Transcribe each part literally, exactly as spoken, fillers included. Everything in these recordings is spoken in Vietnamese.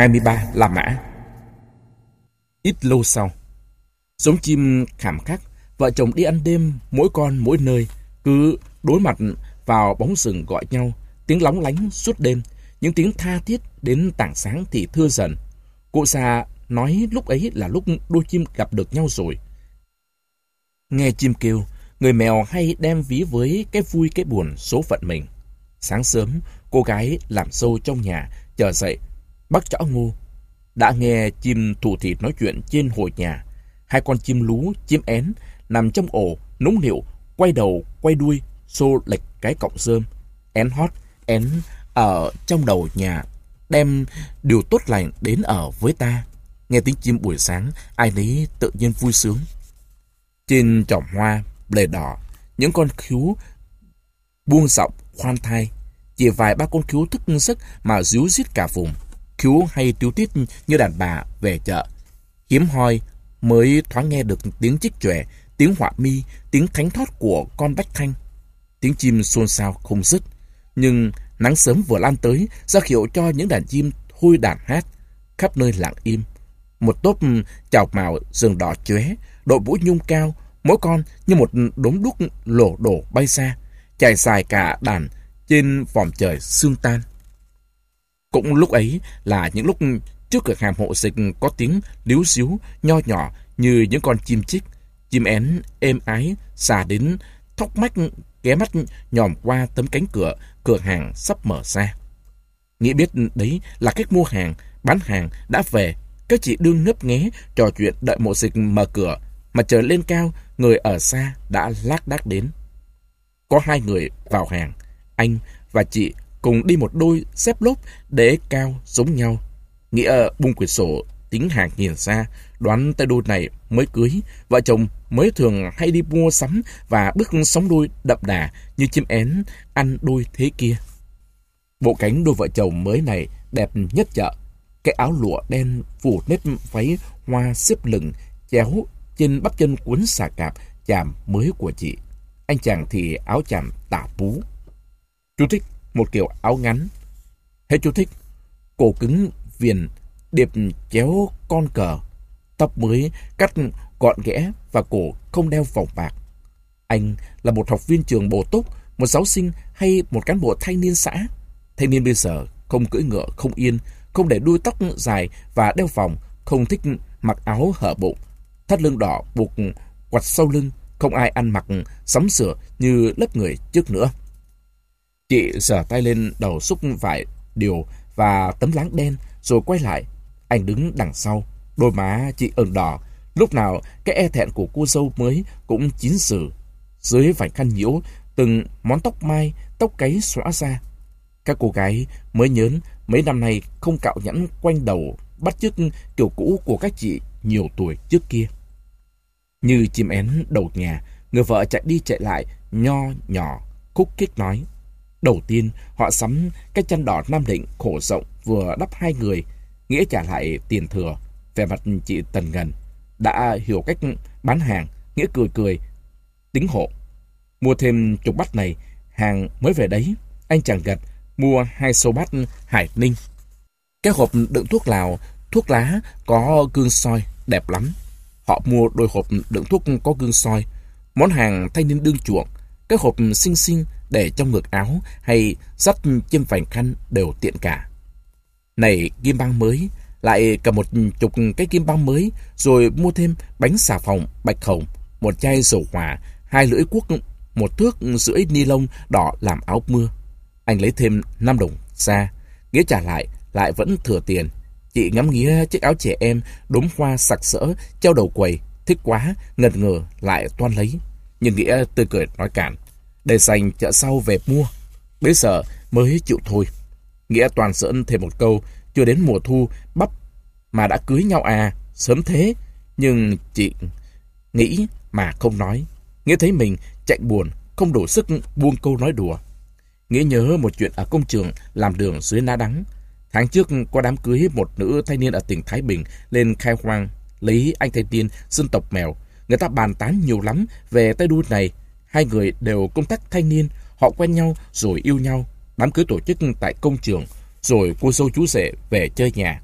hai mươi ba La Mã. Ít lâu sau, giống chim khảm khắc, vợ chồng đi ăn đêm, mỗi con mỗi nơi, cứ đối mặt vào bóng rừng gọi nhau, tiếng lóng lánh suốt đêm, những tiếng tha thiết đến tảng sáng thì thưa dần. Cụ già nói lúc ấy là lúc đôi chim gặp được nhau rồi. Nghe chim kêu, người mèo hay đem ví với cái vui cái buồn số phận mình. Sáng sớm, cô gái làm dâu trong nhà chờ dậy bắt chõ ngô. Đã nghe chim thủ thỉ nói chuyện trên hồi nhà. Hai con chim lú, chim én nằm trong ổ nũng nịu, quay đầu quay đuôi xô lệch cái cọng rơm. Én hót, én ở trong đầu nhà đem điều tốt lành đến ở với ta. Nghe tiếng chim buổi sáng, ai nấy tự nhiên vui sướng. Trên chòm hoa lề đỏ, những con khứu buông giọng khoan thai. Chỉ vài ba con khứu thức giấc mà ríu rít cả vùng. Khứu hay tíu tít như đàn bà về chợ. Hiếm hoi mới thoáng nghe được tiếng chích chòe, tiếng họa mi, tiếng thánh thót của con bách thanh. Tiếng chim xôn xao không dứt. Nhưng nắng sớm vừa lan tới, ra hiệu cho những đàn chim thôi đàn hát. Khắp nơi lặng im. Một tốp chào mào rừng đỏ chóe, đội mũ nhung cao, mỗi con như một đống đúc lổ đổ bay xa, trải dài cả đàn trên vòm trời sương tan. Cũng lúc ấy là những lúc trước cửa hàng hộ dịch có tiếng líu xíu nho nhỏ như những con chim chích, chim én êm ái xà đến thóc mách ghé mắt nhòm qua tấm cánh cửa cửa hàng sắp mở ra. Nghĩ biết đấy là cách mua hàng, bán hàng đã về. Các chị đương ngấp nghé trò chuyện đợi mộ dịch mở cửa, mà trời lên cao, người ở xa đã lác đác đến. Có hai người vào hàng, anh và chị cùng đi một đôi xếp lốp để cao giống nhau. Nghĩa bung quyển sổ tính hàng nhìn ra, đoán tay đôi này mới cưới, vợ chồng mới thường hay đi mua sắm và bước sóng đôi đậm đà như chim én ăn đôi thế kia. Bộ cánh đôi vợ chồng mới này đẹp nhất chợ. Cái áo lụa đen phủ nếp váy hoa xếp lửng chéo trên bắp chân cuốn xà cạp chàm mới của chị. Anh chàng thì áo chàm tả pú. Chú thích một kiểu áo ngắn. Hết chú thích. Cổ cứng viền điệp chéo con cờ, tóc mới cắt gọn ghẽ và cổ không đeo vòng bạc. Anh là một học viên trường bổ túc, một giáo sinh hay một cán bộ thanh niên xã. Thanh niên bây giờ không cưỡi ngựa không yên, không để đuôi tóc dài và đeo vòng, không thích mặc áo hở bụng, thắt lưng đỏ buộc quặt sau lưng, không ai ăn mặc sắm sửa như lớp người trước nữa. Chị giở tay lên đầu xúc vải điều và tấm láng đen rồi quay lại. Anh đứng đằng sau, đôi má chị ửng đỏ, lúc nào cái e thẹn của cô dâu mới cũng chín sử. Dưới vành khăn nhiễu, từng món tóc mai, tóc cáy xõa ra. Các cô gái mới nhớn mấy năm nay không cạo nhẵn quanh đầu, bắt chước kiểu cũ của các chị nhiều tuổi trước kia. Như chim én đầu nhà, người vợ chạy đi chạy lại, nho nhỏ, khúc khích nói. Đầu tiên, họ sắm cái chăn đỏ Nam Định khổ rộng vừa đắp hai người, Nghĩa trả lại tiền thừa. Vẻ mặt chị Tần Ngần đã hiểu cách bán hàng, Nghĩa cười cười, tính hộ. Mua thêm chục bát này, hàng mới về đấy. Anh chàng gật, mua hai xô bát Hải Ninh. Cái hộp đựng thuốc lào, thuốc lá có gương soi, đẹp lắm. Họ mua đôi hộp đựng thuốc có gương soi, món hàng thanh niên đương chuộng. Cái hộp xinh xinh để trong ngực áo hay dắt trên vành khăn đều tiện cả. Này kim băng mới, lại cả một chục cái kim băng mới, rồi mua thêm bánh xà phòng bạch hồng, một chai dầu hỏa, hai lưỡi cuốc, một thước rưỡi ni lông đỏ làm áo mưa. Anh lấy thêm năm đồng ra, Nghĩa trả lại, lại vẫn thừa tiền. Chị ngắm nghía chiếc áo trẻ em đốm hoa sặc sỡ treo đầu quầy, thích quá, ngần ngừ lại toan lấy. Nhưng Nghĩa tươi cười nói cản, để dành chợ sau về mua, bây giờ mới chịu thôi. Nghĩa toàn giỡn thêm một câu, chưa đến mùa thu bắp mà đã cưới nhau à, sớm thế. Nhưng chị nghĩ mà không nói. Nghĩa thấy mình chạy buồn, không đủ sức buông câu nói đùa. Nghĩa nhớ một chuyện ở công trường làm đường dưới Ná Đắng. Tháng trước có đám cưới một nữ thanh niên ở tỉnh Thái Bình lên khai hoang lấy anh thanh niên dân tộc Mèo. Người ta bàn tán nhiều lắm về tay đua này. Hai người đều công tác thanh niên, họ quen nhau rồi yêu nhau. Đám cưới tổ chức tại công trường, rồi cô dâu chú rể về chơi nhà.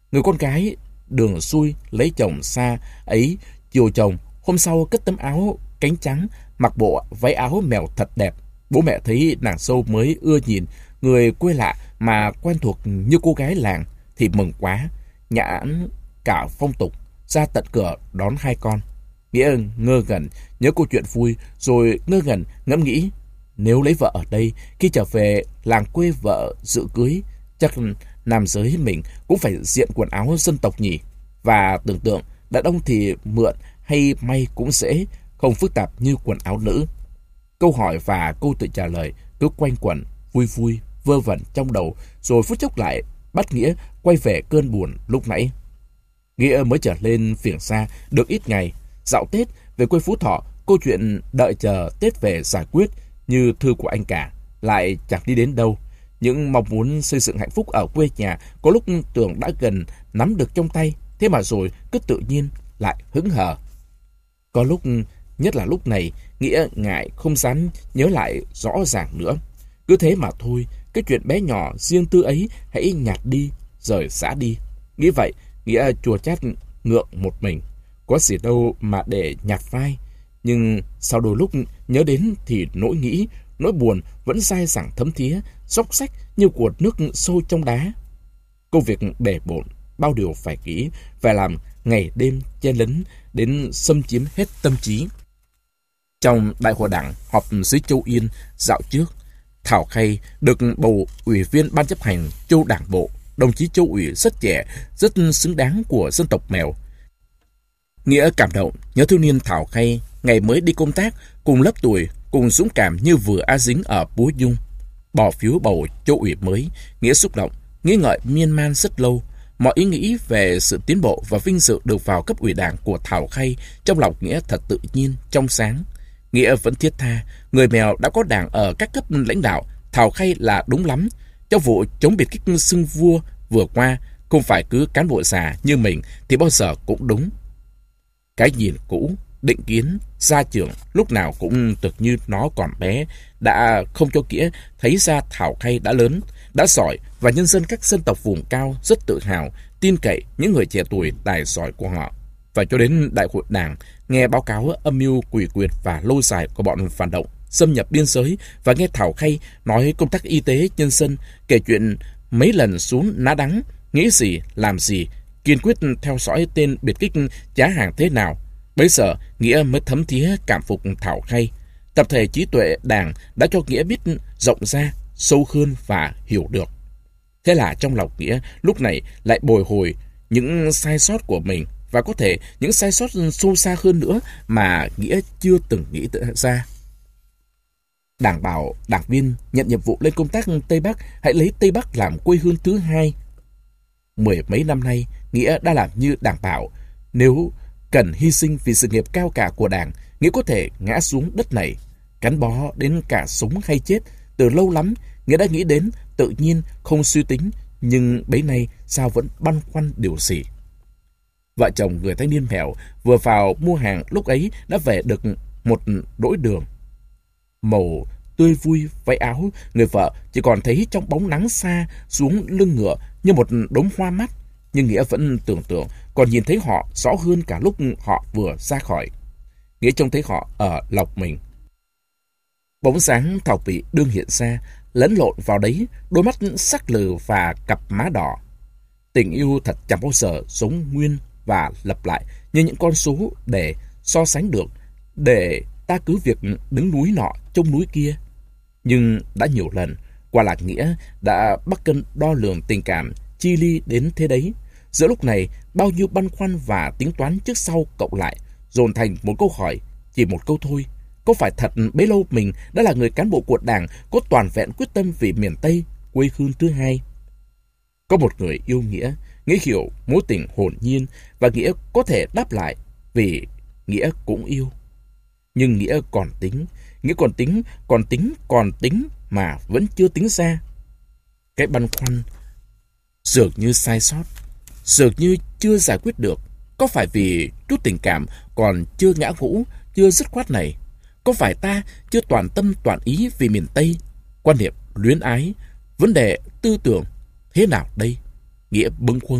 Người con gái đường xuôi lấy chồng xa ấy, chiều chồng, hôm sau cất tấm áo cánh trắng, mặc bộ váy áo mèo thật đẹp. Bố mẹ thấy nàng dâu mới ưa nhìn, người quê lạ mà quen thuộc như cô gái làng thì mừng quá, nhãn cả phong tục ra tận cửa đón hai con. Nghĩa ngơ ngẩn nhớ câu chuyện vui, rồi ngơ ngẩn ngẫm nghĩ, nếu lấy vợ ở đây, khi trở về làng quê vợ dự cưới, chắc nam giới mình cũng phải diện quần áo dân tộc nhỉ. Và tưởng tượng đàn ông thì mượn hay may cũng dễ, không phức tạp như quần áo nữ. Câu hỏi và câu tự trả lời cứ quanh quẩn vui vui vơ vẩn trong đầu, rồi phút chốc lại bắt Nghĩa quay về cơn buồn lúc nãy. Nghĩa mới trở lên Phiềng Sa được ít ngày, dạo Tết về quê Phú Thọ, câu chuyện đợi chờ Tết về giải quyết như thư của anh cả lại chẳng đi đến đâu. Những mong muốn xây dựng hạnh phúc ở quê nhà có lúc tưởng đã gần nắm được trong tay, thế mà rồi cứ tự nhiên lại hững hờ. Có lúc, nhất là lúc này, Nghĩa ngại không dám nhớ lại rõ ràng nữa. Cứ thế mà thôi, cái chuyện bé nhỏ riêng tư ấy hãy nhạt đi, rời xã đi. Nghĩ vậy, Nghĩa chua chát ngượng một mình. Có gì đâu mà để nhạt vai. Nhưng sau đôi lúc nhớ đến thì nỗi nghĩ, nỗi buồn vẫn dai dẳng thấm thía, xóc xách như cuột nước sôi trong đá. Công việc bề bộn, bao điều phải nghĩ, phải làm ngày đêm chen lấn đến xâm chiếm hết tâm trí. Trong đại hội đảng họp dưới Châu Yên dạo trước, Thảo Khay được bầu ủy viên ban chấp hành Châu Đảng bộ. Đồng chí Châu ủy rất trẻ, rất xứng đáng của dân tộc Mèo. Nghĩa cảm động nhớ thiếu niên Thảo Khay ngày mới đi công tác, cùng lớp tuổi, cùng dũng cảm như vừa A Dính ở Búa Dung. Bỏ phiếu bầu Châu ủy mới, Nghĩa xúc động, nghĩ ngợi miên man rất lâu. Mọi ý nghĩ về sự tiến bộ và vinh dự được vào cấp ủy đảng của Thảo Khay trong lòng Nghĩa thật tự nhiên, trong sáng. Nghĩa vẫn thiết tha, người Mèo đã có đảng ở các cấp lãnh đạo, Thảo Khay là đúng lắm. Trong vụ chống biệt kích xưng vua vừa qua, không phải cứ cán bộ già như mình thì bao giờ cũng đúng. Cái nhìn cũ, định kiến, gia trưởng lúc nào cũng thực như nó còn bé, đã không cho Nghĩa thấy ra Thảo Khay đã lớn, đã giỏi và nhân dân các dân tộc vùng cao rất tự hào, tin cậy những người trẻ tuổi tài giỏi của họ. Và cho đến đại hội đảng, nghe báo cáo âm mưu quỷ quyệt và lâu dài của bọn phản động xâm nhập biên giới, và nghe Thảo Khay nói công tác y tế nhân dân, kể chuyện mấy lần xuống Ná Đắng, nghĩ gì làm gì, kiên quyết theo dõi tên biệt kích trá hàng thế nào. Bấy giờ Nghĩa mới thấm thía cảm phục Thảo Khay. Tập thể trí tuệ đảng đã cho Nghĩa biết rộng ra, sâu hơn và hiểu được. Thế là trong lòng Nghĩa lúc này lại bồi hồi những sai sót của mình, và có thể những sai sót sâu xa hơn nữa mà Nghĩa chưa từng nghĩ ra. Đảng bảo đảng viên nhận nhiệm vụ lên công tác Tây Bắc hãy lấy Tây Bắc làm quê hương thứ hai. Mười mấy năm nay, Nghĩa đã làm như đảng bảo. Nếu cần hy sinh vì sự nghiệp cao cả của đảng, Nghĩa có thể ngã xuống đất này, gắn bó đến cả sống hay chết. Từ lâu lắm, Nghĩa đã nghĩ đến, tự nhiên, không suy tính, nhưng bấy nay sao vẫn băn khoăn điều gì. Vợ chồng người thanh niên Mèo vừa vào mua hàng lúc ấy đã về được một đỗi đường. Màu tươi vui váy áo, người vợ chỉ còn thấy trong bóng nắng xa xuống lưng ngựa như một đống hoa mắt. Nhưng Nghĩa vẫn tưởng tượng còn nhìn thấy họ rõ hơn cả lúc họ vừa ra khỏi. Nghĩa trông thấy họ ở lọc mình. Bóng dáng Thảo Pị đương hiện ra, lẫn lộn vào đấy đôi mắt sắc lừ và cặp má đỏ. Tình yêu thật chẳng bao giờ giống nguyên và lặp lại như những con số để so sánh được, để ta cứ việc đứng núi nọ trông núi kia. Nhưng đã nhiều lần, quả lạc Nghĩa đã bắt cân đo lường tình cảm chi ly đến thế đấy. Giữa lúc này, bao nhiêu băn khoăn và tính toán trước sau cộng lại, dồn thành một câu hỏi, chỉ một câu thôi. Có phải thật bấy lâu mình đã là người cán bộ của đảng có toàn vẹn quyết tâm vì miền Tây, quê hương thứ hai? Có một người yêu Nghĩa, Nghĩa hiểu mối tình hồn nhiên, và Nghĩa có thể đáp lại vì Nghĩa cũng yêu. Nhưng Nghĩa còn tính, Nghĩa còn tính, còn tính, còn tính mà vẫn chưa tính ra. Cái băn khoăn dường như sai sót, dường như chưa giải quyết được. Có phải vì chút tình cảm còn chưa ngã ngũ, chưa dứt khoát này? Có phải ta chưa toàn tâm toàn ý vì miền Tây, quan niệm luyến ái, vấn đề tư tưởng thế nào đây? Nghĩa bâng khuâng,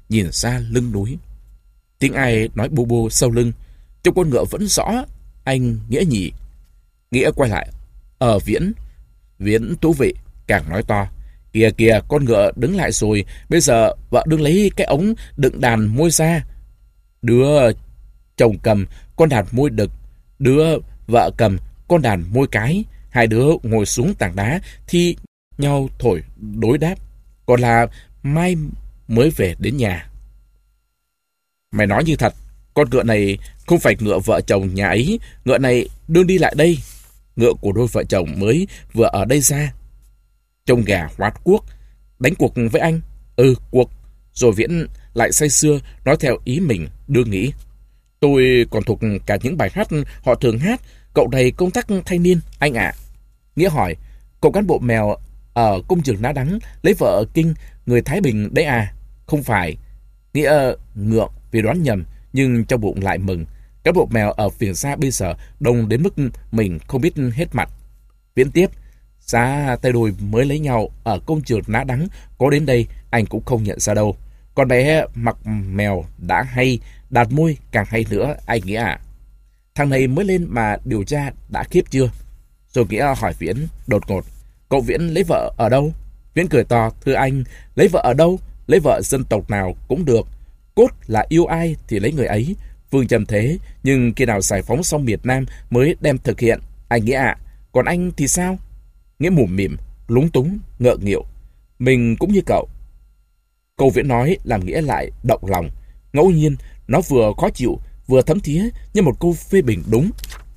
nhìn ra lưng núi. Tiếng ai nói bô bô sau lưng. Trong con ngựa vẫn rõ, anh Nghĩa nhỉ. Nghĩa quay lại. Ờ Viễn. Viễn thú vị, càng nói to. Kìa kìa, con ngựa đứng lại rồi, bây giờ vợ đừng lấy cái ống đựng đàn môi ra. Đứa chồng cầm con đàn môi đực, đứa vợ cầm con đàn môi cái. Hai đứa ngồi xuống tảng đá thi nhau thổi đối đáp. Còn là mai mới về đến nhà. Mày nói như thật, con ngựa này không phải ngựa vợ chồng nhà ấy, ngựa này đương đi lại đây. Ngựa của đôi vợ chồng mới vừa ở đây ra. Trông gà hoát cuốc, đánh cuộc với anh. Ừ, cuộc. Rồi Viễn lại say sưa nói theo ý mình đương nghĩ. Tôi còn thuộc cả những bài hát họ thường hát. Cậu này công tác thanh niên, anh ạ. Nghĩa hỏi, cậu cán bộ mèo ở công trường Ná Đắng lấy vợ ở Kinh, người Thái Bình đấy à? Không phải. Nghĩa ngượng vì đoán nhầm, nhưng trong bụng lại mừng. Cán bộ mèo ở phiền xa bây giờ đông đến mức mình không biết hết mặt. Viễn tiếp, giá tay đôi mới lấy nhau ở công trường Ná Đắng có đến đây anh cũng không nhận ra đâu. Con bé mặc mèo đã hay, đạt môi càng hay nữa, anh Nghĩa ạ. Thằng này mới lên mà điều tra đã khiếp chưa? Rồi Nghĩa hỏi Viễn đột ngột. Cậu Viễn lấy vợ ở đâu? Viễn cười to, thưa anh, lấy vợ ở đâu? Lấy vợ dân tộc nào cũng được. Cốt là yêu ai thì lấy người ấy. Phương châm thế, nhưng khi nào giải phóng xong miền Nam mới đem thực hiện, anh Nghĩa ạ. Còn anh thì sao? Nghĩa mủm mỉm, lúng túng, ngợ nghịu. Mình cũng như cậu. Câu Viễn nói làm Nghĩa lại động lòng. Ngẫu nhiên, nó vừa khó chịu, vừa thấm thía như một câu phê bình đúng.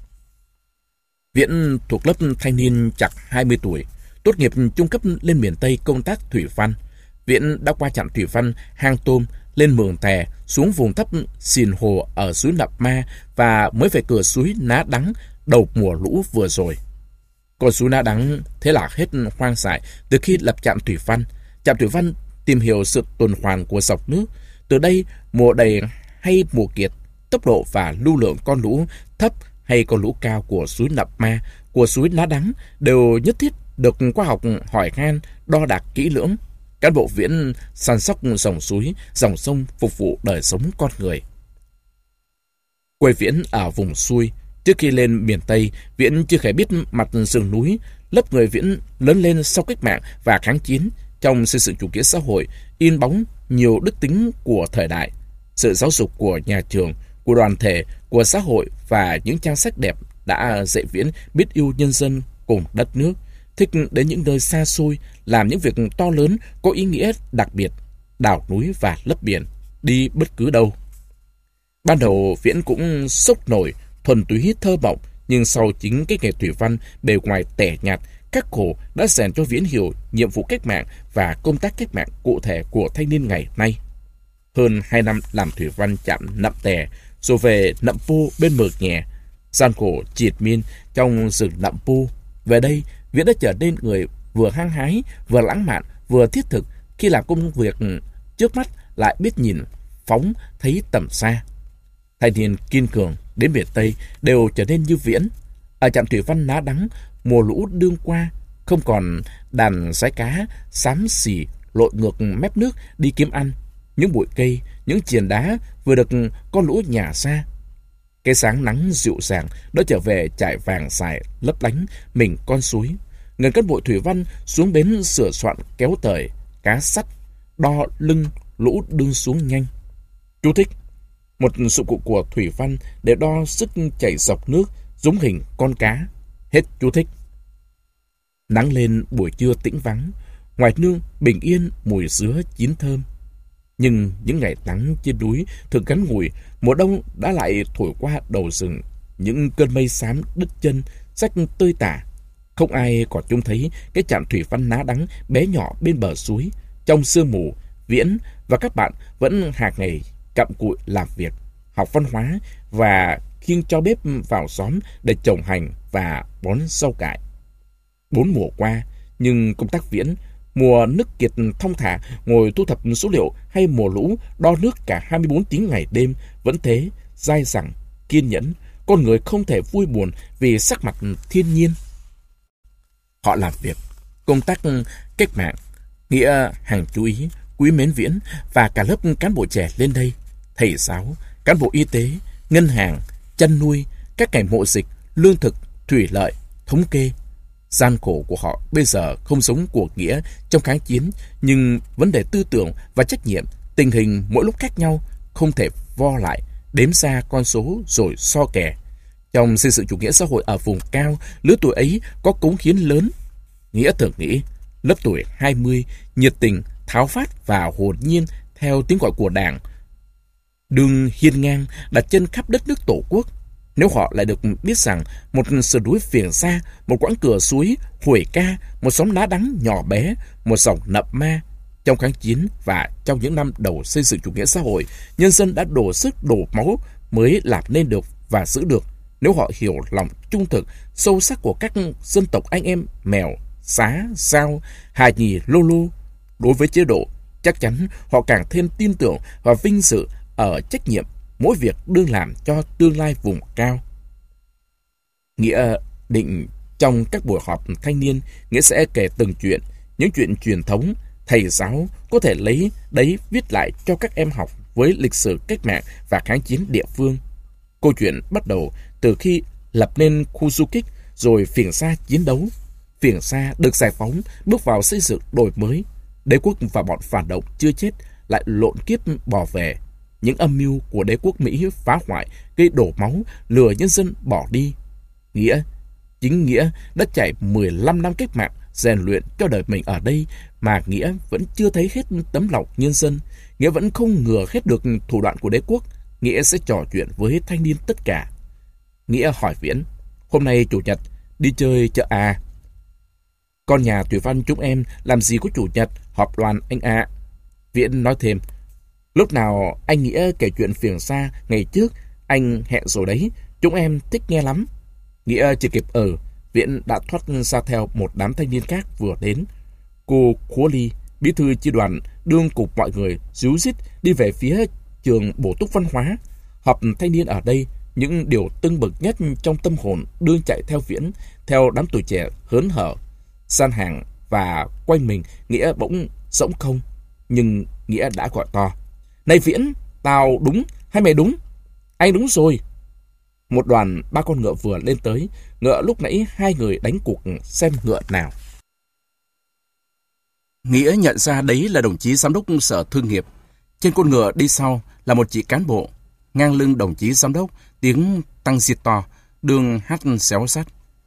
Viễn thuộc lớp thanh niên chạc hai mươi tuổi, tốt nghiệp trung cấp lên miền Tây công tác thủy văn. Viễn đã qua trạm thủy văn Hang Tôm, lên Mường Tè, xuống vùng thấp Sìn Hồ ở suối Nậm Ma và mới về cửa suối Ná Đắng đầu mùa lũ vừa rồi. Còn suối Ná Đắng thế là hết hoang dại từ khi lập trạm thủy văn. Trạm thủy văn tìm hiểu sự tuần hoàn của dòng nước. Từ đây, mùa đầy hay mùa kiệt, tốc độ và lưu lượng con lũ thấp hay con lũ cao của suối Nậm Ma, của suối Ná Đắng đều nhất thiết được khoa học hỏi han, đo đạc kỹ lưỡng. Cán bộ Viễn săn sóc dòng suối, dòng sông phục vụ đời sống con người. Quê Viễn ở vùng xuôi. Trước khi lên miền Tây, Viễn chưa hề biết mặt rừng núi. Lớp người Viễn lớn lên sau cách mạng và kháng chiến, trong xây dựng chủ nghĩa xã hội, in bóng nhiều đức tính của thời đại. Sự giáo dục của nhà trường, của đoàn thể, của xã hội và những trang sách đẹp đã dạy Viễn biết yêu nhân dân cùng đất nước, thích đến những nơi xa xôi, làm những việc to lớn có ý nghĩa đặc biệt, đào núi và lấp biển, đi bất cứ đâu. Ban đầu Viễn cũng sốc nổi, thuần túy thơ mộng, nhưng sau chính cái nghề thủy văn bề ngoài tẻ nhạt, khắc khổ đã rèn cho Viễn hiểu nhiệm vụ cách mạng và công tác cách mạng cụ thể của thanh niên ngày nay. Hơn hai năm làm thủy văn trạm Nậm Tè, rồi về Nậm Pô bên Mường Nhẹ, gian khổ triệt miên trong rừng Nậm Pô. Về đây, Viễn đã trở nên người vừa hăng hái, vừa lãng mạn, vừa thiết thực. Khi làm công việc trước mắt lại biết nhìn phóng thấy tầm xa. Thanh niên kiên cường đến miền Tây đều trở nên như Viễn. Ở trạm thủy văn Ná Đắng, mùa lũ đương qua, không còn đàn sái cá xám xỉ lội ngược mép nước đi kiếm ăn. Những bụi cây, những triền đá vừa được con lũ nhả ra. Cái sáng nắng dịu dàng đã trở về trải vàng xài lấp lánh mình con suối. Người cán bộ thủy văn xuống bến sửa soạn kéo tời cá sắt, đo lưng lũ đương xuống nhanh. Chú thích: một dụng cụ của thủy văn để đo sức chảy dọc nước, giống hình con cá. Hết chú thích. Nắng lên buổi trưa tĩnh vắng, ngoài nương bình yên mùi dứa chín thơm. Nhưng những ngày nắng trên núi thường ngắn ngủi, mùa đông đã lại thổi qua đầu rừng, những cơn mây xám đứt chân, rách tơi tả. Không ai còn trông thấy cái trạm thủy văn Ná Đắng bé nhỏ bên bờ suối. Trong sương mù, Viễn và các bạn vẫn hàng ngày cặm cụi làm việc, học văn hóa và khiêng cho bếp vào xóm để trồng hành và bón rau cải. Bốn mùa qua, nhưng công tác Viễn, mùa nước kiệt thong thả ngồi thu thập số liệu hay mùa lũ đo nước cả hai mươi bốn tiếng ngày đêm, vẫn thế, dai dẳng, kiên nhẫn, con người không thể vui buồn vì sắc mặt thiên nhiên. Họ làm việc, công tác cách mạng, Nghĩa hàng chú ý, quý mến Viễn và cả lớp cán bộ trẻ lên đây. Thầy giáo, cán bộ y tế, ngân hàng, chăn nuôi, các ngành mậu dịch, lương thực, thủy lợi, thống kê. Gian khổ của họ bây giờ không giống của Nghĩa trong kháng chiến, nhưng vấn đề tư tưởng và trách nhiệm, tình hình mỗi lúc khác nhau, không thể vo lại, đếm ra con số rồi so kè. Trong xây dựng chủ nghĩa xã hội ở vùng cao, lứa tuổi ấy có cống hiến lớn. Nghĩa thường nghĩ, lớp tuổi hai mươi, nhiệt tình, tháo phát và hồn nhiên theo tiếng gọi của Đảng, đừng hiên ngang đặt chân khắp đất nước Tổ quốc. Nếu họ lại được biết rằng một sườn núi phiền xa, một quãng cửa suối Huồi Ca, một xóm lá đắng nhỏ bé, một dòng nậm ma, trong kháng chiến và trong những năm đầu xây dựng chủ nghĩa xã hội, nhân dân đã đổ sức đổ máu mới làm nên được và giữ được. Nếu họ hiểu lòng trung thực, sâu sắc của các dân tộc anh em Mèo, Xá, Dao, Hà Nhì, Lô Lô đối với chế độ, chắc chắn họ càng thêm tin tưởng và vinh dự ở trách nhiệm mỗi việc đương làm cho tương lai vùng cao. Nghĩa định trong các buổi họp thanh niên, Nghĩa sẽ kể từng chuyện, những chuyện truyền thống, thầy giáo có thể lấy đấy viết lại cho các em học với lịch sử cách mạng và kháng chiến địa phương. Câu chuyện bắt đầu từ khi lập nên khu du kích, rồi Phiền Xa chiến đấu. Phiền Xa được giải phóng, bước vào xây dựng đổi mới. Đế quốc và bọn phản động chưa chết lại lộn kiếp bỏ về. Những âm mưu của đế quốc Mỹ phá hoại, gây đổ máu, lừa nhân dân bỏ đi. Nghĩa, chính Nghĩa đã trải mười lăm năm cách mạng, rèn luyện cho đời mình ở đây, mà Nghĩa vẫn chưa thấy hết tấm lòng nhân dân. Nghĩa vẫn không ngừa hết được thủ đoạn của đế quốc. Nghĩa sẽ trò chuyện với thanh niên tất cả. Nghĩa hỏi Viễn, hôm nay chủ nhật, đi chơi chợ à? Con nhà Thủy Văn chúng em làm gì có chủ nhật, họp đoàn anh ạ. À. Viễn nói thêm, lúc nào anh Nghĩa kể chuyện Phiền Xa ngày trước, anh hẹn rồi đấy, chúng em thích nghe lắm. Nghĩa chưa kịp ở, Viễn đã thoát ra theo một đám thanh niên khác vừa đến. Cô Khố Ly, bí thư chi đoàn, đương cục mọi người ríu rít đi về phía trường bổ túc văn hóa. Họp thanh niên ở đây, những điều tưng bừng nhất trong tâm hồn đương chạy theo Viễn, theo đám tuổi trẻ hớn hở. San hàng và quanh mình, Nghĩa bỗng rỗng không, nhưng Nghĩa đã gọi to, này Viễn, tao đúng hay mày đúng? Anh đúng rồi. Một đoàn ba con ngựa vừa lên tới. Ngựa lúc nãy hai người đánh cuộc xem ngựa nào. Nghĩa nhận ra đấy là đồng chí giám đốc sở thương nghiệp. Trên con ngựa đi sau là một chị cán bộ. Ngang lưng đồng chí giám đốc, tiếng tăng diệt to, đường hát xéo sắt.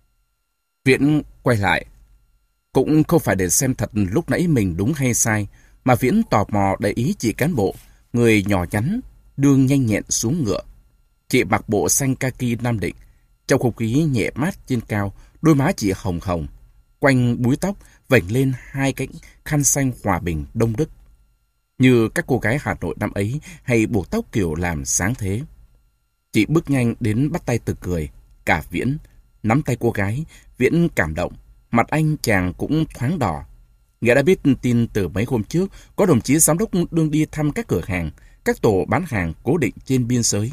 Viễn quay lại. Cũng không phải để xem thật lúc nãy mình đúng hay sai, mà Viễn tò mò để ý chị cán bộ, người nhỏ nhắn, đương nhanh nhẹn xuống ngựa. Chị mặc bộ xanh kaki Nam Định, trong không khí nhẹ mát trên cao, đôi má chị hồng hồng, quanh búi tóc vểnh lên hai cánh khăn xanh hòa bình Đông Đức. Như các cô gái Hà Nội năm ấy hay buộc tóc kiểu làm sáng thế. Chị bước nhanh đến bắt tay Từ cười, cả Viễn, nắm tay cô gái. Viễn cảm động, mặt anh chàng cũng thoáng đỏ. Nghĩa đã biết tin từ mấy hôm trước có đồng chí giám đốc đương đi thăm các cửa hàng, các tổ bán hàng cố định trên biên giới.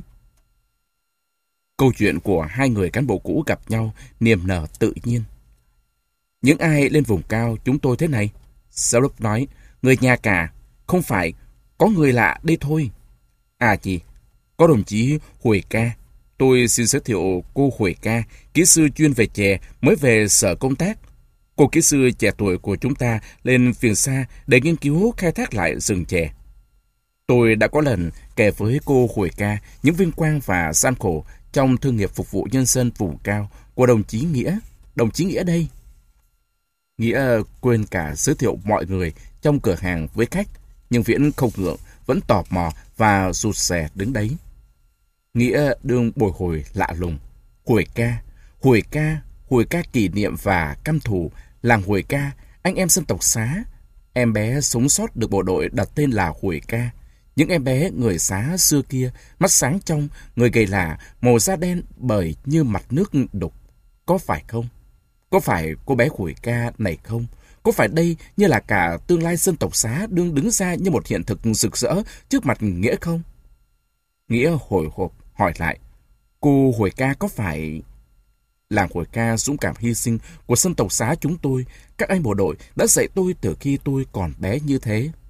Câu chuyện của hai người cán bộ cũ gặp nhau niềm nở tự nhiên. Những ai lên vùng cao chúng tôi thế này? Giám đốc nói, người nhà cả, không phải, có người lạ đây thôi. À chị, có đồng chí Huồi Ca. Tôi xin giới thiệu cô Huồi Ca, kỹ sư chuyên về chè, mới về sở công tác. Cô kỹ sư trẻ tuổi của chúng ta lên Phiền Xa để nghiên cứu khai thác lại rừng chè. Tôi đã có lần kể với cô Huồi Ca những vinh quang và gian khổ trong thương nghiệp phục vụ nhân dân vùng cao của đồng chí Nghĩa. Đồng chí Nghĩa đây. Nghĩa quên cả giới thiệu mọi người trong cửa hàng với khách, nhưng Viễn không ngượng, vẫn tò mò và rụt rè đứng đấy. Nghĩa đương bồi hồi lạ lùng. Huồi Ca, Huồi Ca, Huồi Ca kỷ niệm và căm thù, làng Huồi Ca, anh em dân tộc Xá. Em bé sống sót được bộ đội đặt tên là Huồi Ca. Những em bé người Xá xưa kia, mắt sáng trong, người gầy lạ, màu da đen bời như mặt nước đục. Có phải không? Có phải cô bé Huồi Ca này không? Có phải đây như là cả tương lai dân tộc Xá đương đứng ra như một hiện thực rực rỡ trước mặt Nghĩa không? Nghĩa hồi hộp hỏi lại, cô Huồi Ca có phải... Làng Huồi Ca dũng cảm hy sinh của dân tộc Xá chúng tôi, các anh bộ đội đã dạy tôi từ khi tôi còn bé như thế.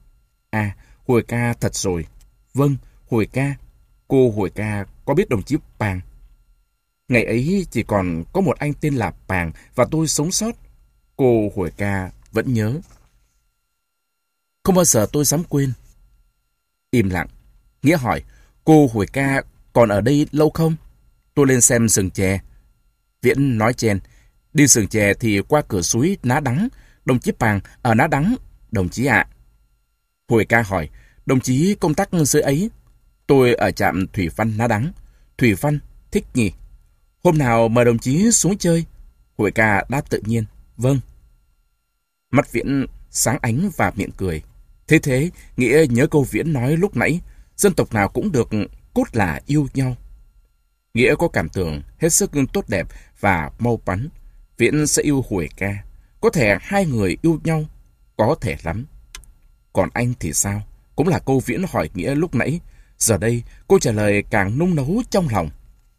À, Hồi ca thật rồi. Vâng, Hồi ca. Cô Hồi ca có biết đồng chí Pàng? Ngày ấy chỉ còn có một anh tên là Pàng và tôi sống sót. Cô Hồi ca vẫn nhớ. Không bao giờ tôi dám quên. Im lặng. Nghĩa hỏi, cô Hồi ca còn ở đây lâu không? Tôi lên xem rừng chè. Viễn nói chen, đi rừng chè thì qua cửa suối Ná Đắng. Đồng chí Pàng ở Ná Đắng, đồng chí ạ. Hồi ca hỏi, đồng chí công tác dưới ấy? Tôi ở trạm Thủy Văn Ná Đắng. Thủy Văn, thích nhỉ? Hôm nào mời đồng chí xuống chơi? Hồi ca đáp tự nhiên, vâng. Mắt Viễn sáng ánh và miệng cười. Thế thế, Nghĩa nhớ câu Viễn nói lúc nãy, dân tộc nào cũng được, cốt là yêu nhau. Nghĩa có cảm tưởng hết sức tốt đẹp và mau bắn. Viễn sẽ yêu Hồi ca. Có thể hai người yêu nhau, có thể lắm. Còn anh thì sao? Cũng là câu Viễn hỏi Nghĩa lúc nãy. Giờ đây, cô trả lời càng nung nấu trong lòng.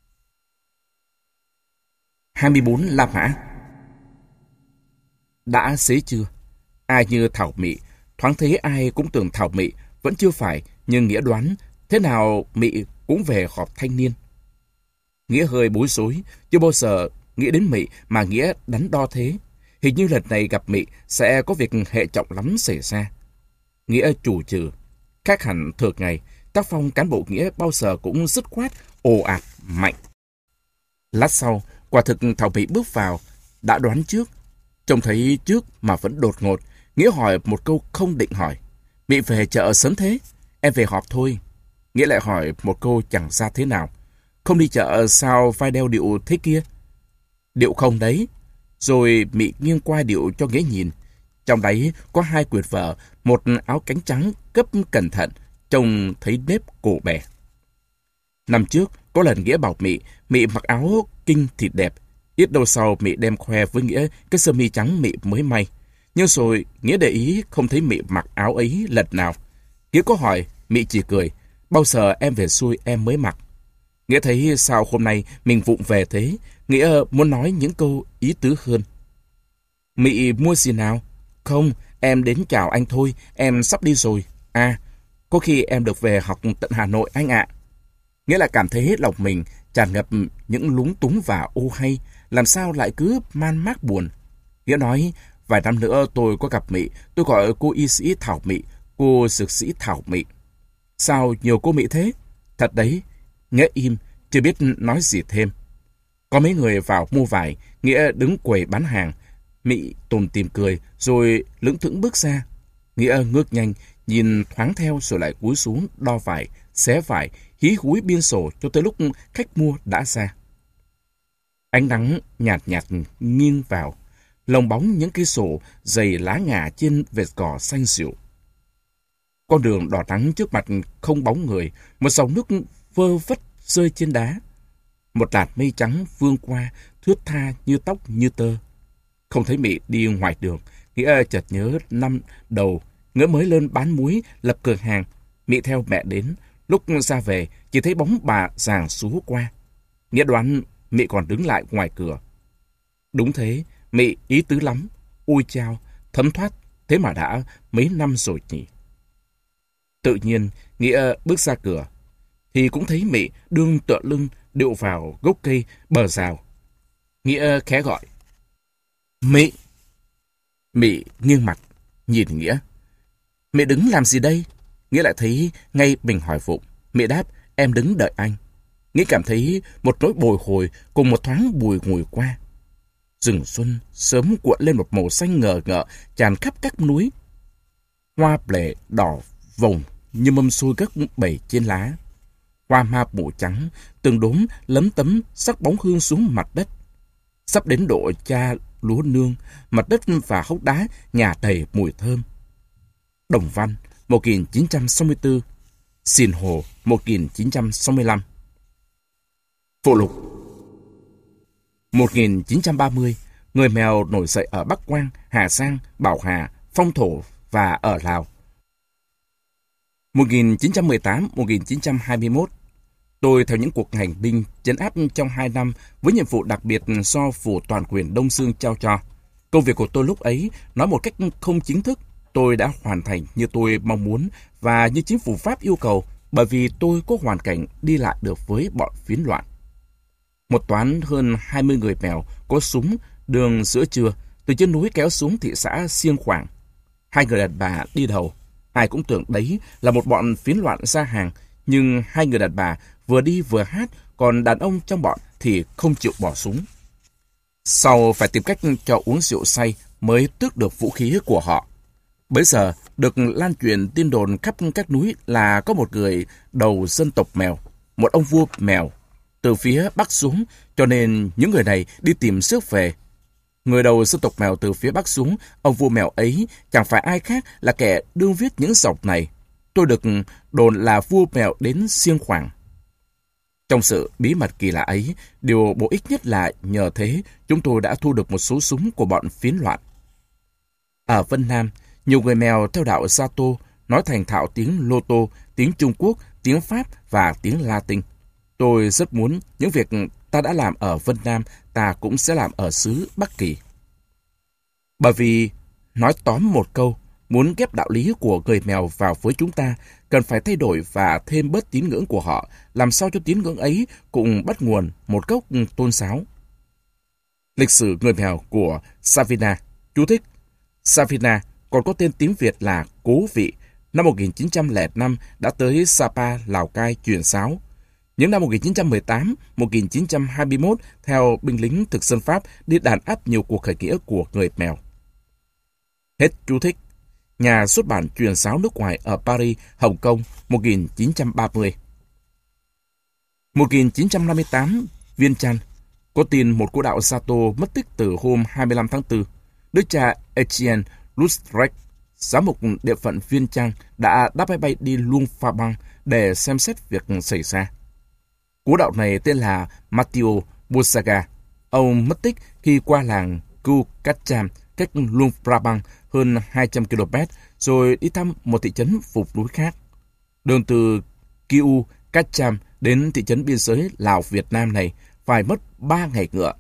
hai mươi bốn La Mã. Đã xế chưa? Ai như Thảo Mị, thoáng thấy ai cũng tưởng Thảo Mị vẫn chưa phải, nhưng Nghĩa đoán thế nào Mị cũng về họp thanh niên. Nghĩa hơi bối rối, chưa bao giờ nghĩ đến Mị mà Nghĩa đắn đo thế. Hình như lần này gặp Mị sẽ có việc hệ trọng lắm xảy ra. Nghĩa chủ trừ, khác hẳn thường ngày, tác phong cán bộ Nghĩa bao giờ cũng dứt khoát, ồ ạt, mạnh. Lát sau, quả thực Thảo Mị bước vào, đã đoán trước. Trông thấy trước mà vẫn đột ngột, Nghĩa hỏi một câu không định hỏi. Mị về chợ sớm thế? Em về họp thôi. Nghĩa lại hỏi một câu chẳng ra thế nào. Không đi chợ sao vai đeo điệu thế kia? Điệu không đấy. Rồi Mị nghiêng qua điệu cho Nghĩa nhìn. Trong đấy có hai quyệt vở, một áo cánh trắng cấp cẩn thận, trông thấy nếp cổ bè. Năm trước, có lần Nghĩa bảo Mị, Mị mặc áo kinh thịt đẹp. Ít đâu sau Mị đem khoe với Nghĩa cái sơ mi trắng Mị mới may. Nhưng rồi Nghĩa để ý không thấy Mị mặc áo ấy lần nào. Nghĩa có hỏi, Mị chỉ cười, bao giờ em về xuôi em mới mặc. Nghĩa thấy sao hôm nay mình vụng về thế, Nghĩa muốn nói những câu ý tứ hơn. Mị mua gì nào? Không, em đến chào anh thôi, em sắp đi rồi. À, có khi em được về học tận Hà Nội anh ạ. Nghĩa là cảm thấy lòng mình tràn ngập những lúng túng và ô hay, làm sao lại cứ man mác buồn. Nghĩa nói, vài năm nữa tôi có gặp Mị, tôi gọi cô y sĩ Thảo Mị, cô dược sĩ Thảo Mị. Sao nhiều cô Mị thế? Thật đấy. Nghĩa im, chưa biết nói gì thêm. Có mấy người vào mua vải, Nghĩa đứng quầy bán hàng. Mị tủm tỉm cười, rồi lững thững bước ra. Nghĩa ngước nhanh, nhìn thoáng theo rồi lại cúi xuống đo vải, xé vải, hí húi biên sổ cho tới lúc khách mua đã ra. Ánh nắng nhạt nhạt nghiêng vào, lồng bóng những cây sổ dày lá ngả trên vệt cỏ xanh dịu. Con đường đỏ nắng trước mặt không bóng người, một dòng nước vơ vất rơi trên đá. Một làn mây trắng vương qua, thướt tha như tóc như tơ. Không thấy Mị đi ngoài đường, Nghĩa chợt nhớ năm đầu Nghĩa mới lên bán muối lập cửa hàng. Mị theo mẹ đến, lúc ra về chỉ thấy bóng bà giàng xú qua. Nghĩa đoán Mị còn đứng lại ngoài cửa. Đúng thế, Mị ý tứ lắm. Ôi chao, thấm thoát, thế mà đã mấy năm rồi nhỉ. Tự nhiên, Nghĩa bước ra cửa, thì cũng thấy Mị đương tựa lưng điệu vào gốc cây bờ rào. Nghĩa khẽ gọi, Mị. Mị nghiêng mặt, nhìn Nghĩa. Mị đứng làm gì đây? Nghĩa lại thấy ngay mình hỏi vụng. Mị đáp, em đứng đợi anh. Nghĩa cảm thấy một nỗi bồi hồi cùng một thoáng bùi ngùi qua. Rừng xuân sớm cuộn lên một màu xanh ngờ ngợ tràn khắp các núi. Hoa lệ đỏ vồng như mâm xôi gấc bầy trên lá. Hoa ma màu trắng từng đốm lấm tấm sắc bóng hương xuống mặt đất. Sắp đến độ cha lúa nương, mặt đất và hốc đá nhà đầy mùi thơm. Đồng Văn một nghìn chín trăm sáu mươi tư, Sìn Hồ một nghìn chín trăm sáu mươi lăm. Phụ lục. một nghìn chín trăm ba mươi, người Mèo nổi dậy ở Bắc Quang, Hà Giang, Bảo Hà, Phong Thổ và ở Lào. một nghìn chín trăm mười tám đến một nghìn chín trăm hai mươi mốt, tôi theo những cuộc hành binh trấn áp trong hai năm với nhiệm vụ đặc biệt do phủ toàn quyền Đông Dương trao cho. Công việc của tôi lúc ấy nói một cách không chính thức Tôi đã hoàn thành như tôi mong muốn và như chính phủ Pháp yêu cầu, bởi vì tôi có hoàn cảnh đi lại được với bọn phiến loạn. Một toán hơn hai mươi người Mèo có súng đường giữa trưa từ trên núi kéo xuống thị xã Siêng Khoảng. Hai người đàn bà đi đầu. Ai cũng tưởng đấy là một bọn phiến loạn ra hàng, nhưng hai người đàn bà vừa đi vừa hát, còn đàn ông trong bọn thì không chịu bỏ súng. Sau phải tìm cách cho uống rượu say mới tước được vũ khí của họ. Bấy giờ được lan truyền tin đồn khắp các núi là có một người đầu dân tộc Mèo, một ông vua Mèo, từ phía Bắc xuống, cho nên những người này đi tìm rước về. Người đầu dân tộc Mèo từ phía Bắc xuống, ông vua Mèo ấy chẳng phải ai khác là kẻ đương viết những dọc này. Tôi được đồn là vua Mèo đến Siêng Khoảng. Trong sự bí mật kỳ lạ ấy, điều bổ ích nhất là nhờ thế chúng tôi đã thu được một số súng của bọn phiến loạn. Ở Vân Nam, nhiều người Mèo theo đạo Sa Tô nói thành thạo tiếng Lô Tô, tiếng Trung Quốc, tiếng Pháp và tiếng Latin. Tôi rất muốn những việc ta đã làm ở Vân Nam ta cũng sẽ làm ở xứ Bắc Kỳ. Bởi vì, nói tóm một câu, muốn ghép đạo lý của người Mèo vào với chúng ta, cần phải thay đổi và thêm bớt tín ngưỡng của họ, làm sao cho tín ngưỡng ấy cũng bắt nguồn một gốc tôn giáo. Lịch sử người Mèo của Savina. Chú thích: Savina còn có tên tiếng Việt là Cố Vị, năm một nghìn chín trăm lẻ năm đã tới Sapa, Lào Cai truyền giáo. Những năm một nghìn chín trăm mười tám đến một nghìn chín trăm hai mươi mốt, theo binh lính thực dân Pháp đi đàn áp nhiều cuộc khởi nghĩa của người Mèo. Hết chú thích. Nhà xuất bản truyền giáo nước ngoài ở Paris, Hồng Kông, một nghìn chín trăm ba mươi. một nghìn chín trăm năm mươi tám, Viên Chăn. Có tin một cô đạo Sa Tô mất tích từ hôm hai mươi lăm tháng tư. Đức cha Etienne Loustrec, giám mục địa phận Viên Chăn, đã đáp máy bay đi Luang Prabang để xem xét việc xảy ra. Cố đạo này tên là Matteo Busaga. Ông mất tích khi qua làng Ku Kacham, cách Luang Prabang hơn hai trăm ki lô mét, rồi đi thăm một thị trấn phục núi khác. Đường từ Ku Kacham đến thị trấn biên giới Lào-Việt Nam này phải mất ba ngày ngựa.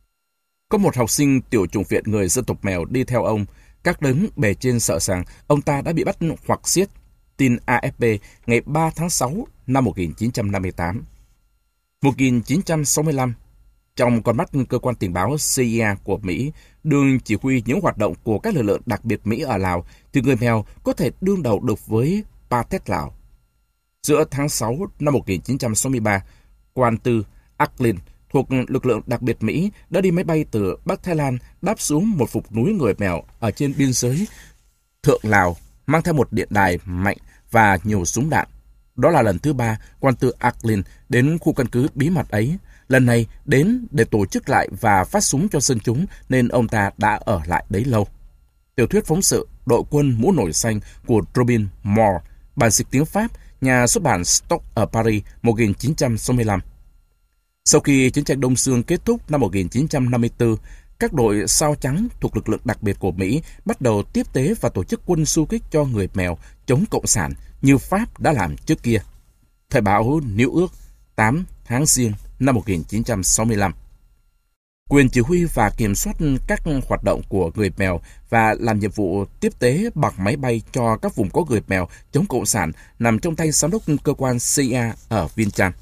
Có một học sinh tiểu chủng viện người dân tộc Mèo đi theo ông. Các đấng bề trên sợ rằng ông ta đã bị bắt hoặc giết. Tin a ép pê ngày ba tháng sáu năm một nghìn chín trăm năm mươi tám. một nghìn chín trăm sáu mươi lăm, trong con mắt cơ quan tình báo xê i a của Mỹ, đương chỉ huy những hoạt động của các lực lượng đặc biệt Mỹ ở Lào, thì người Mèo có thể đương đầu được với Pathet Lào. Giữa tháng sáu năm một nghìn chín trăm sáu mươi ba, quan tư Acklin thuộc lực lượng đặc biệt Mỹ đã đi máy bay từ Bắc Thái Lan đáp xuống một phục núi người Mèo ở trên biên giới Thượng Lào, mang theo một điện đài mạnh và nhiều súng đạn. Đó là lần thứ ba quan tư Acklin đến khu căn cứ bí mật ấy. Lần này đến để tổ chức lại và phát súng cho dân chúng, nên ông ta đã ở lại đấy lâu. Tiểu thuyết phóng sự Đội quân mũ nổi xanh của Robin Moore, bản dịch tiếng Pháp, nhà xuất bản Stock ở Paris, một nghìn chín trăm sáu mươi lăm. Sau khi chiến tranh Đông Dương kết thúc năm một nghìn chín trăm năm mươi tư, các đội sao trắng thuộc lực lượng đặc biệt của Mỹ bắt đầu tiếp tế và tổ chức quân du kích cho người Mèo chống Cộng sản như Pháp đã làm trước kia. Thời báo New York, tám tháng Giêng năm một nghìn chín trăm sáu mươi lăm. Quyền chỉ huy và kiểm soát các hoạt động của người Mèo và làm nhiệm vụ tiếp tế bằng máy bay cho các vùng có người Mèo chống Cộng sản nằm trong tay giám đốc cơ quan xê i a ở Viên Chăn.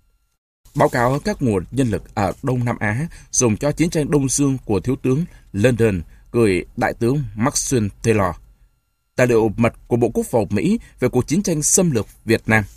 Báo cáo các nguồn nhân lực ở Đông Nam Á dùng cho chiến tranh Đông Dương của Thiếu tướng London gửi Đại tướng Maxwell Taylor. Tài liệu mật của Bộ Quốc phòng Mỹ về cuộc chiến tranh xâm lược Việt Nam.